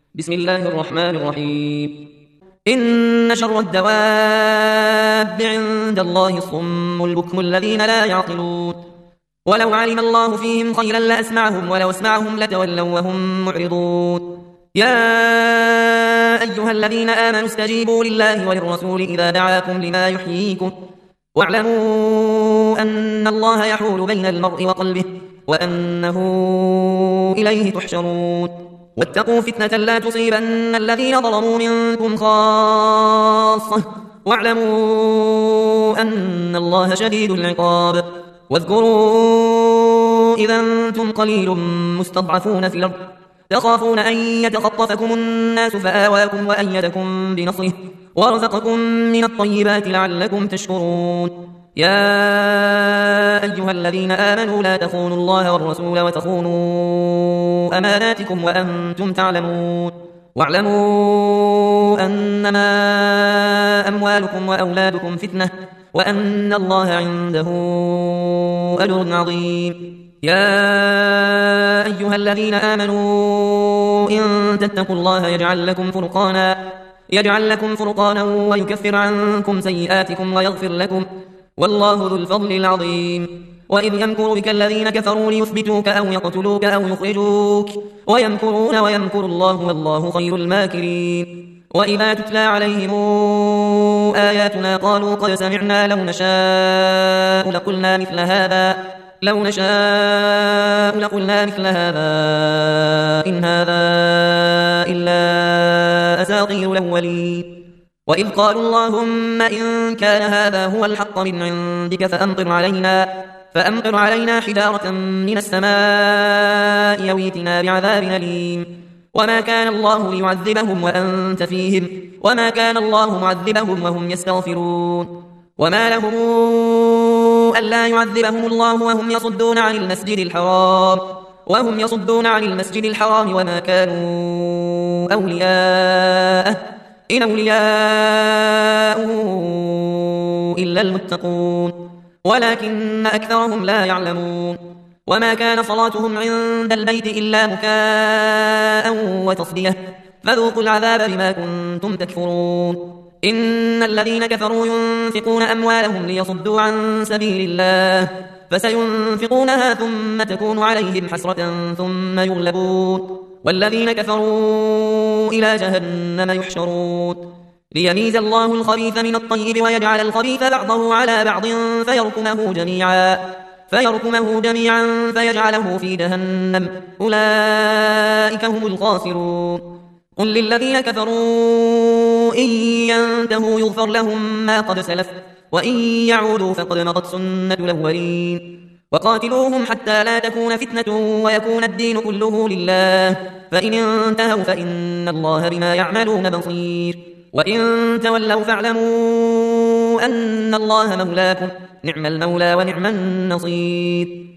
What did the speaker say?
بسم الله الرحمن الرحيم. إن شر الدواب عند الله الصم البكم الذين لا يعقلون. ولو علم الله فيهم خيرا لأسمعهم ولو اسمعهم لتولوا وهم معرضون. يا أيها الذين آمنوا استجيبوا لله وللرسول إذا دعاكم لما يحييكم واعلموا أن الله يحول بين المرء وقلبه وأنه إليه تحشرون. واتقوا فتنة لا تصيبن الذين ظلموا منكم خاصة واعلموا أن الله شديد العقاب. واذكروا إذا أنتم قليل مستضعفون في الأرض تخافون أن يتخطفكم الناس فآواكم وأيدكم بنصره ورزقكم من الطيبات لعلكم تشكرون. يا أيها الذين آمنوا لا تخونوا الله والرسول وتخونوا أماناتكم وأنتم تعلمون. واعلموا أنما أموالكم وأولادكم فتنة وأن الله عنده أجر عظيم. يا أيها الذين آمنوا إن تتقوا الله يجعل لكم فرقانا ويكفر عنكم سيئاتكم ويغفر لكم والله ذو الفضل العظيم. وإذ يمكر بك الذين كفروا ليثبتوك أو يقتلوك أو يخرجوك ويمكرون ويمكر الله والله خير الماكرين. وإذا تتلى عليهم آياتنا قالوا قد سمعنا لو نشاء لقلنا مثل هذا إن هذا إلا أساطير الأولين. وإذ قالوا اللهم إن كان هذا هو الحق من عندك فأمطر علينا حجارة من السماء يويتنا بعذاب أليم. وما كان الله ليعذبهم وأنت فيهم وما كان الله معذبهم وهم يستغفرون. وما لهم ألا يعذبهم الله وهم يصدون عن المسجد الحرام وما كانوا أولياءه إن أولياؤه إلا المتقون ولكن أكثرهم لا يعلمون. وما كان صلاتهم عند البيت إلا مكاء وتصدية فذوقوا العذاب بما كنتم تكفرون. إن الذين كفروا ينفقون أموالهم ليصدوا عن سبيل الله فسينفقونها ثم تكون عليهم حسرة ثم يغلبون والذين كفروا إلى جهنم يحشرون. ليميز الله الخبيث من الطيب ويجعل الخبيث بعضه على بعض فيركمه جميعا فيجعله في جهنم أولئك هم الخاسرون. قل للذين كفروا إن ينتهوا يغفر لهم ما قد سلف وإن يعودوا فقد مضت سنة الأولين. وقاتلوهم حتى لا تكون فتنة ويكون الدين كله لله فإن انتهوا فإن الله بما يعملون بصير. وإن تولوا فاعلموا أن الله مولاكم نعم المولى ونعم النصير.